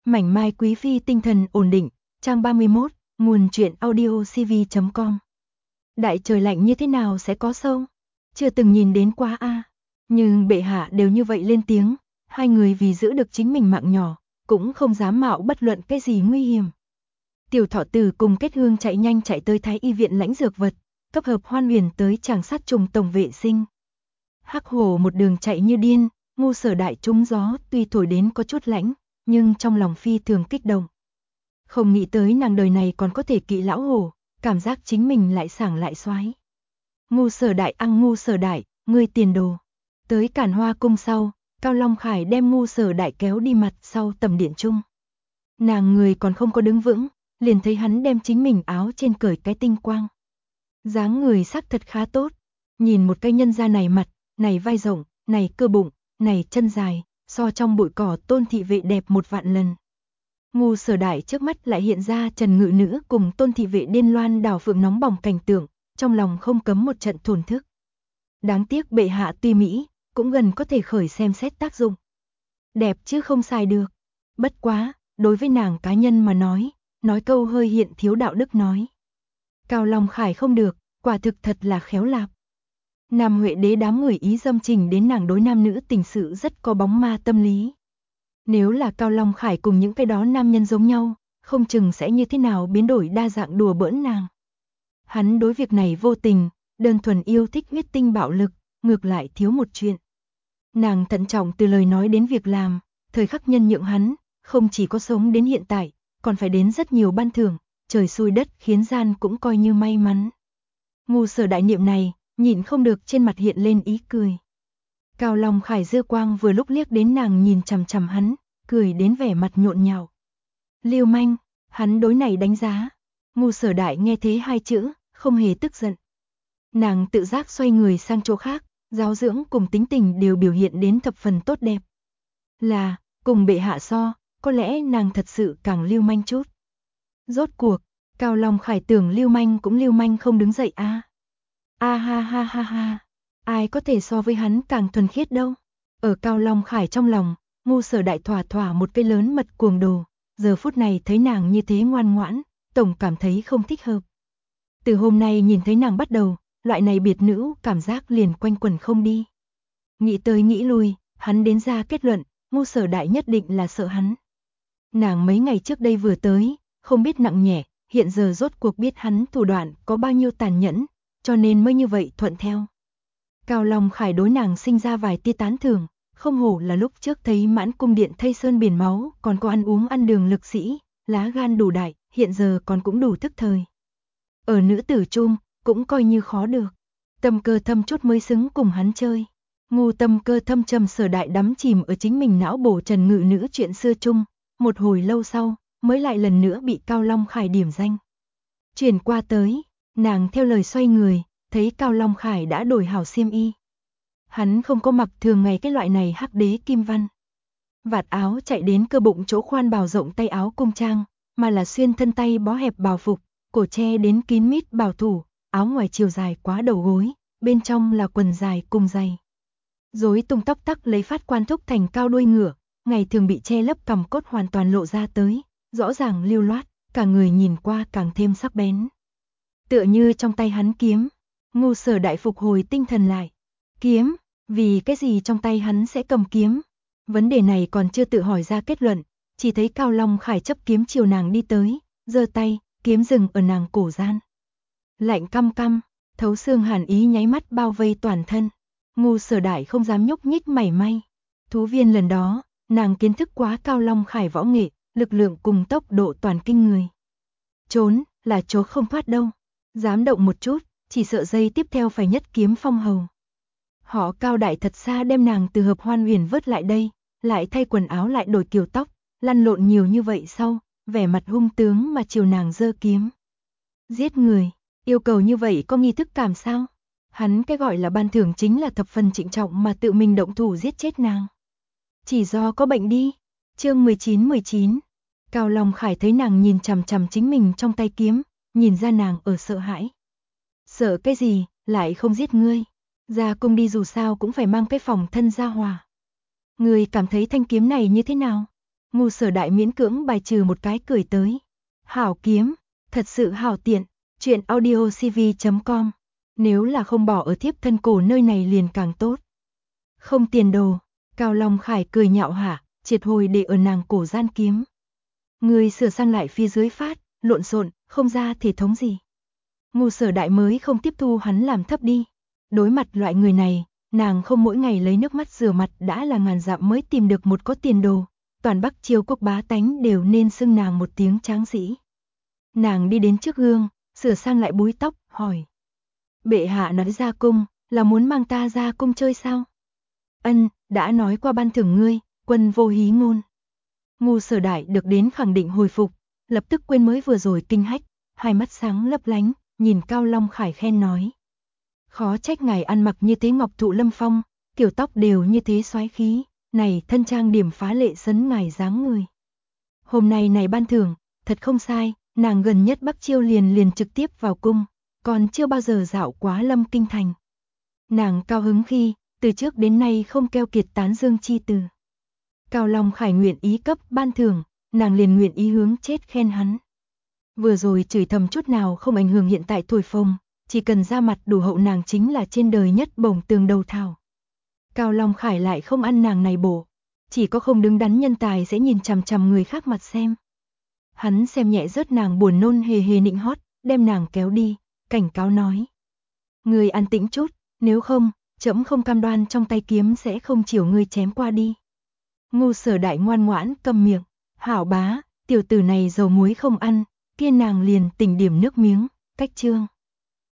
Mảnh mai quý phi tinh thần ổn định, trang 31, nguồn truyện audio cv.com. Đại trời lạnh như thế nào sẽ có sâu? Chưa từng nhìn đến quá a. Nhưng bệ hạ đều như vậy lên tiếng, hai người vì giữ được chính mình mạng nhỏ, cũng không dám mạo bất luận cái gì nguy hiểm. Tiểu Thọ Tử cùng Kết Hương chạy nhanh chạy tới Thái y viện lãnh dược vật, cấp hợp Hoan Huyền tới chàng sát trùng tổng vệ sinh. Hắc Hổ một đường chạy như điên, Ngu Sở Đại trúng gió, tuy thổi đến có chút lãnh, nhưng trong lòng phi thường kích động. Không nghĩ tới nàng đời này còn có thể kỵ lão hổ, cảm giác chính mình lại sảng lại xoái. Ngu Sở Đại, ngươi tiền đồ. Tới Cản Hoa cung sau, Cao Long Khải đem Ngu Sở Đại kéo đi mặt sau tầm điện trung. Nàng người còn không có đứng vững, liền thấy hắn đem chính mình áo trên cởi cái tinh quang. Dáng người sắc thật khá tốt, nhìn một cái nhân gia này mặt, này vai rộng, này cơ bụng, này chân dài, so trong bụi cỏ Tôn thị vệ đẹp 1.000.000 lần. Ngu Sở Đại trước mắt lại hiện ra Trần Ngự Nữ cùng Tôn thị vệ điên loan đảo phượng nóng bỏng cảnh tượng, trong lòng không cấm một trận thổn thức. Đáng tiếc bệ hạ tuy mỹ, cũng gần có thể khởi xem xét tác dụng. Đẹp chứ không sai được. Bất quá, đối với nàng cá nhân mà nói câu hơi hiện thiếu đạo đức nói. Cao Long Khải không được, quả thực thật là khéo lạp. Nam Huệ đế đám người ý dâm trình đến nàng đối nam nữ tình sự rất có bóng ma tâm lý. Nếu là Cao Long Khải cùng những cái đó nam nhân giống nhau, không chừng sẽ như thế nào biến đổi đa dạng đùa bỡn nàng. Hắn đối việc này vô tình, đơn thuần yêu thích huyết tinh bạo lực, ngược lại thiếu một chuyện. Nàng thận trọng từ lời nói đến việc làm, thời khắc nhân nhượng hắn, không chỉ có sống đến hiện tại, còn phải đến rất nhiều ban thưởng, trời xui đất khiến gian cũng coi như may mắn. Ngu Sở Đại niệm này, nhịn không được trên mặt hiện lên ý cười. Cao Long Khải dư quang vừa lúc liếc đến nàng nhìn chằm chằm hắn, cười đến vẻ mặt nhộn nhạo. Lưu manh, hắn đối này đánh giá. Ngu Sở Đại nghe thế hai chữ, không hề tức giận. Nàng tự giác xoay người sang chỗ khác, giáo dưỡng cùng tính tình đều biểu hiện đến thập phần tốt đẹp. Là, cùng bệ hạ so, có lẽ nàng thật sự càng lưu manh chút. Rốt cuộc, Cao Long Khải tưởng lưu manh cũng lưu manh không đứng dậy a. A ha ha ha ha, ai có thể so với hắn càng thuần khiết đâu. Ở Cao Long Khải trong lòng, Ngu Sở Đại thỏa thỏa một cái lớn mật cuồng đồ, giờ phút này thấy nàng như thế ngoan ngoãn, tổng cảm thấy không thích hợp. Từ hôm nay nhìn thấy nàng bắt đầu, loại này biệt nữ cảm giác liền quanh quẩn không đi. Nghĩ tới nghĩ lui, hắn đến ra kết luận, Ngu Sở Đại nhất định là sợ hắn. Nàng mấy ngày trước đây vừa tới, không biết nặng nhẹ, hiện giờ rốt cuộc biết hắn thủ đoạn có bao nhiêu tàn nhẫn, cho nên mới như vậy thuận theo. Cao Long Khải đối nàng sinh ra vài tia tán thưởng, không hổ là lúc trước thấy Mãn Cung Điện thay sơn biển máu, còn có ăn uống ăn đường lực sĩ, lá gan đủ đại, hiện giờ còn cũng đủ thức thời. Ở nữ tử chung, cũng coi như khó được. Tâm cơ thâm chút mới xứng cùng hắn chơi. Ngu tâm cơ thâm trầm Sở Đại đắm chìm ở chính mình não bổ Trần Ngự Nữ chuyện xưa chung, một hồi lâu sau, mới lại lần nữa bị Cao Long Khải điểm danh. Chuyển qua tới, nàng theo lời xoay người, thấy Cao Long Khải đã đổi hảo xiêm y. Hắn không có mặc thường ngày cái loại này hắc đế kim văn. Vạt áo chạy đến cơ bụng chỗ khoan bào rộng tay áo cung trang, mà là xuyên thân tay bó hẹp bào phục, cổ che đến kín mít bào thủ, áo ngoài chiều dài quá đầu gối, bên trong là quần dài cùng giày. Rối tung tóc tắc lấy phát quan thúc thành cao đuôi ngựa, ngày thường bị che lấp cằm cốt hoàn toàn lộ ra tới, rõ ràng lưu loát, cả người nhìn qua càng thêm sắc bén. Tựa như trong tay hắn kiếm. Ngu Sở Đại phục hồi tinh thần lại. Kiếm, vì cái gì trong tay hắn sẽ cầm kiếm? Vấn đề này còn chưa tự hỏi ra kết luận, chỉ thấy Cao Long Khải chấp kiếm chiều nàng đi tới, giơ tay, kiếm dừng ở nàng cổ gian. Lạnh căm căm, thấu xương hàn ý nháy mắt bao vây toàn thân. Ngu Sở Đại không dám nhúc nhích mảy may. Thú viên lần đó, nàng kiến thức quá Cao Long Khải võ nghệ, lực lượng cùng tốc độ toàn kinh người. Trốn, là trốn không thoát đâu. Dám động một chút, chỉ sợ giây tiếp theo phải nhất kiếm phong hầu. Họ Cao Đại thật xa đem nàng từ hợp Hoan Huyền vớt lại đây, lại thay quần áo lại đổi kiểu tóc, lăn lộn nhiều như vậy sau, vẻ mặt hung tướng mà chiều nàng giơ kiếm. Giết người, yêu cầu như vậy có nghi thức cảm sao? Hắn cái gọi là ban thưởng chính là thập phần trịnh trọng mà tự mình động thủ giết chết nàng. Chỉ do có bệnh đi. Chương 19. Cao Long Khải thấy nàng nhìn chằm chằm chính mình trong tay kiếm, nhìn ra nàng ở sợ hãi. Sợ cái gì, lại không giết ngươi. Ra cung đi dù sao cũng phải mang cái phòng thân ra hòa. Ngươi cảm thấy thanh kiếm này như thế nào? Ngu Sở Đại miễn cưỡng bài trừ một cái cười tới. Hảo kiếm, thật sự hảo tiện. Chuyện audiocv.com. Nếu là không bỏ ở thiếp thân cổ nơi này liền càng tốt. Không tiền đồ, Cao Long Khải cười nhạo hả, triệt hồi để ở nàng cổ gian kiếm. Người sửa sang lại phía dưới phát, lộn xộn, không ra thể thống gì. Ngu Sở Đại mới không tiếp thu hắn làm thấp đi. Đối mặt loại người này, nàng không mỗi ngày lấy nước mắt rửa mặt đã là ngàn dặm mới tìm được một có tiền đồ. Toàn Bắc Chiêu quốc bá tánh đều nên xưng nàng một tiếng tráng sĩ. Nàng đi đến trước gương, sửa sang lại búi tóc, hỏi. Bệ hạ nói ra cung, là muốn mang ta ra cung chơi sao? Ân, đã nói qua ban thưởng ngươi, quân vô hí ngôn. Ngu Sở Đại được đến khẳng định hồi phục, lập tức quên mới vừa rồi kinh hách, hai mắt sáng lấp lánh, nhìn Cao Long Khải khen nói. Khó trách ngài ăn mặc như thế ngọc thụ lâm phong, kiểu tóc đều như thế soái khí, này thân trang điểm phá lệ sấn ngài dáng người. Hôm nay này ban thưởng, thật không sai, nàng gần nhất Bắc Chiêu liền trực tiếp vào cung, còn chưa bao giờ dạo quá Lâm Kinh thành. Nàng cao hứng khi, từ trước đến nay không keo kiệt tán dương chi từ. Cao Long Khải nguyện ý cấp ban thưởng, nàng liền nguyện ý hướng chết khen hắn. Vừa rồi chửi thầm chút nào không ảnh hưởng hiện tại thổi phồng, chỉ cần ra mặt đủ hậu nàng chính là trên đời nhất bổng tường đầu thảo. Cao Long Khải lại không ăn nàng này bổ, chỉ có không đứng đắn nhân tài sẽ nhìn chằm chằm người khác mặt xem. Hắn xem nhẹ rớt nàng buồn nôn hề hề nịnh hót, đem nàng kéo đi, cảnh cáo nói. Người an tĩnh chút, nếu không, trẫm không cam đoan trong tay kiếm sẽ không chiều ngươi chém qua đi. Ngu Sở Đại ngoan ngoãn câm miệng, hảo bá, tiểu tử này dầu muối không ăn, kia nàng liền tỉnh điểm nước miếng, cách chương.